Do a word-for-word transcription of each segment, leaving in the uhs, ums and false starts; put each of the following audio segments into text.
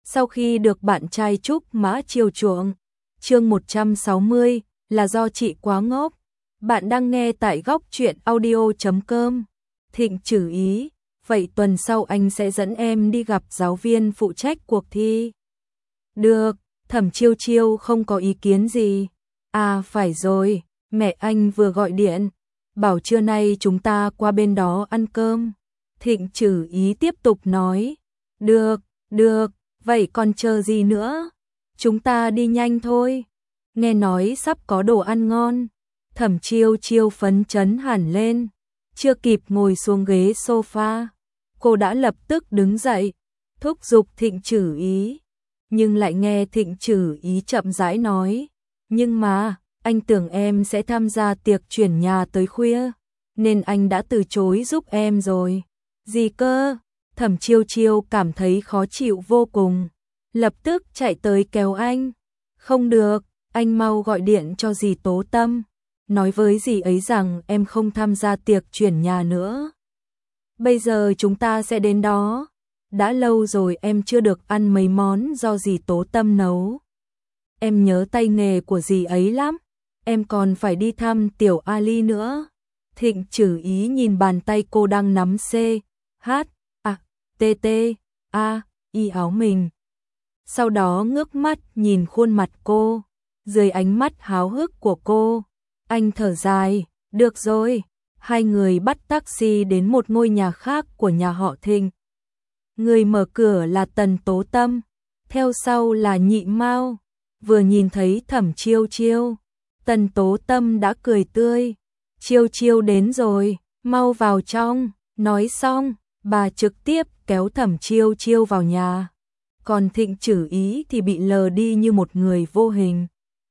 Sau khi được bạn trai Trúc Mã chiều chuộng. Chương một trăm sáu mươi là do chị quá ngốc. Bạn đang nghe tại góc truyện audio chấm com. Thịnh Trử Ý, vậy tuần sau anh sẽ dẫn em đi gặp giáo viên phụ trách cuộc thi. Được, Thẩm Chiêu Chiêu không có ý kiến gì. À phải rồi, mẹ anh vừa gọi điện, bảo trưa nay chúng ta qua bên đó ăn cơm. Thịnh Trử Ý tiếp tục nói. Được, được, vậy còn chờ gì nữa? Chúng ta đi nhanh thôi. Nghe nói sắp có đồ ăn ngon. Thẩm Chiêu Chiêu phấn chấn hẳn lên. Chưa kịp ngồi xuống ghế sofa, cô đã lập tức đứng dậy, thúc giục Thịnh Trử Ý. Nhưng lại nghe Thịnh Trử Ý chậm rãi nói. Nhưng mà, anh tưởng em sẽ tham gia tiệc chuyển nhà tới khuya, nên anh đã từ chối giúp em rồi. Gì cơ? Thẩm Chiêu Chiêu cảm thấy khó chịu vô cùng, lập tức chạy tới kéo anh. Không được, anh mau gọi điện cho dì Tố Tâm, nói với dì ấy rằng em không tham gia tiệc chuyển nhà nữa. Bây giờ chúng ta sẽ đến đó. Đã lâu rồi em chưa được ăn mấy món do dì Tố Tâm nấu. Em nhớ tay nghề của dì ấy lắm. Em còn phải đi thăm tiểu Ali nữa. Thịnh Trử Ý nhìn bàn tay cô đang nắm C, H, A, T, T, A, Y áo mình. Sau đó ngước mắt nhìn khuôn mặt cô, dưới ánh mắt háo hức của cô. Anh thở dài, được rồi. Hai người bắt taxi đến một ngôi nhà khác của nhà họ Thịnh. Người mở cửa là Tần Tố Tâm, theo sau là Nhị Mao. Vừa nhìn thấy Thẩm Chiêu Chiêu, Tần Tố Tâm đã cười tươi. Chiêu Chiêu đến rồi, mau vào trong. Nói xong, bà trực tiếp kéo Thẩm Chiêu Chiêu vào nhà. Còn Thịnh Trử Ý thì bị lờ đi như một người vô hình.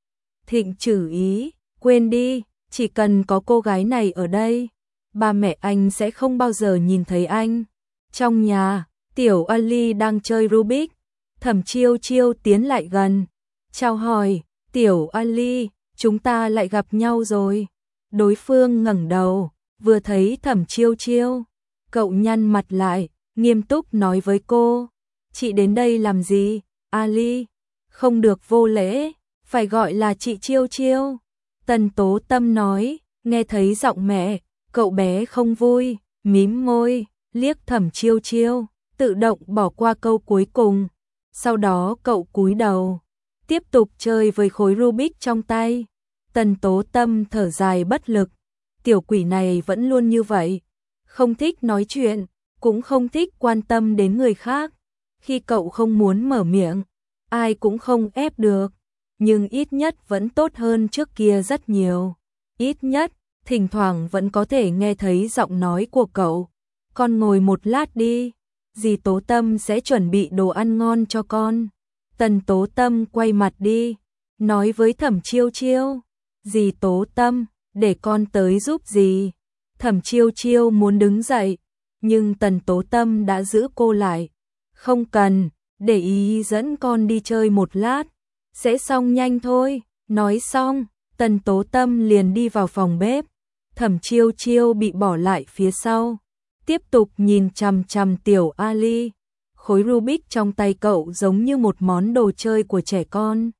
Thịnh Trử Ý, quên đi, chỉ cần có cô gái này ở đây, ba mẹ anh sẽ không bao giờ nhìn thấy anh. Trong nhà, tiểu Ali đang chơi Rubik. Thẩm Chiêu Chiêu tiến lại gần, chào hỏi, tiểu Ali, chúng ta lại gặp nhau rồi. Đối phương ngẩng đầu, vừa thấy Thẩm Chiêu Chiêu, cậu nhăn mặt lại, nghiêm túc nói với cô. Chị đến đây làm gì, Ali? Không được vô lễ, phải gọi là chị Chiêu Chiêu. Tần Tố Tâm nói, nghe thấy giọng mẹ, cậu bé không vui, mím môi, liếc Thẩm Chiêu Chiêu, tự động bỏ qua câu cuối cùng. Sau đó cậu cúi đầu, tiếp tục chơi với khối Rubik trong tay. Tần Tố Tâm thở dài bất lực, tiểu quỷ này vẫn luôn như vậy, không thích nói chuyện, cũng không thích quan tâm đến người khác. Khi cậu không muốn mở miệng, ai cũng không ép được, nhưng ít nhất vẫn tốt hơn trước kia rất nhiều. Ít nhất, thỉnh thoảng vẫn có thể nghe thấy giọng nói của cậu. Con ngồi một lát đi, dì Tố Tâm sẽ chuẩn bị đồ ăn ngon cho con. Tần Tố Tâm quay mặt đi, nói với Thẩm Chiêu Chiêu. Dì Tố Tâm, để con tới giúp dì. Thẩm Chiêu Chiêu muốn đứng dậy, nhưng Tần Tố Tâm đã giữ cô lại. Không cần, để ý dẫn con đi chơi một lát, sẽ xong nhanh thôi. Nói xong, Tần Tố Tâm liền đi vào phòng bếp. Thẩm Chiêu Chiêu bị bỏ lại phía sau, tiếp tục nhìn chằm chằm tiểu Ali. Khối Rubik trong tay cậu giống như một món đồ chơi của trẻ con.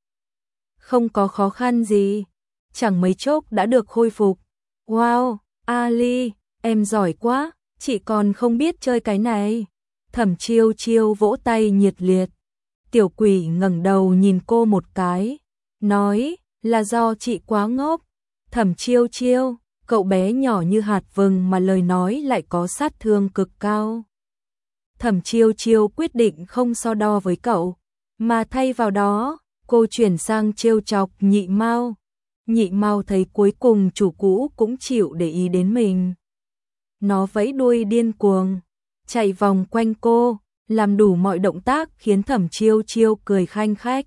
Không có khó khăn gì, chẳng mấy chốc đã được khôi phục. Wow, Ali, em giỏi quá, chị còn không biết chơi cái này. Thẩm Chiêu Chiêu vỗ tay nhiệt liệt. Tiểu quỷ ngẩng đầu nhìn cô một cái, nói, là do chị quá ngốc. Thẩm Chiêu Chiêu, cậu bé nhỏ như hạt vừng mà lời nói lại có sát thương cực cao. Thẩm Chiêu Chiêu quyết định không so đo với cậu, mà thay vào đó, cô chuyển sang trêu chọc Nhị Mao. Nhị Mao thấy cuối cùng chủ cũ cũng chịu để ý đến mình. Nó vẫy đuôi điên cuồng, chạy vòng quanh cô, làm đủ mọi động tác khiến Thẩm Chiêu Chiêu cười khanh khách.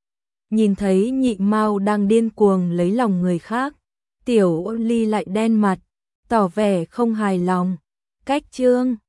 Nhìn thấy Nhị Mao đang điên cuồng lấy lòng người khác, tiểu Ali lại đen mặt, tỏ vẻ không hài lòng. Cách chương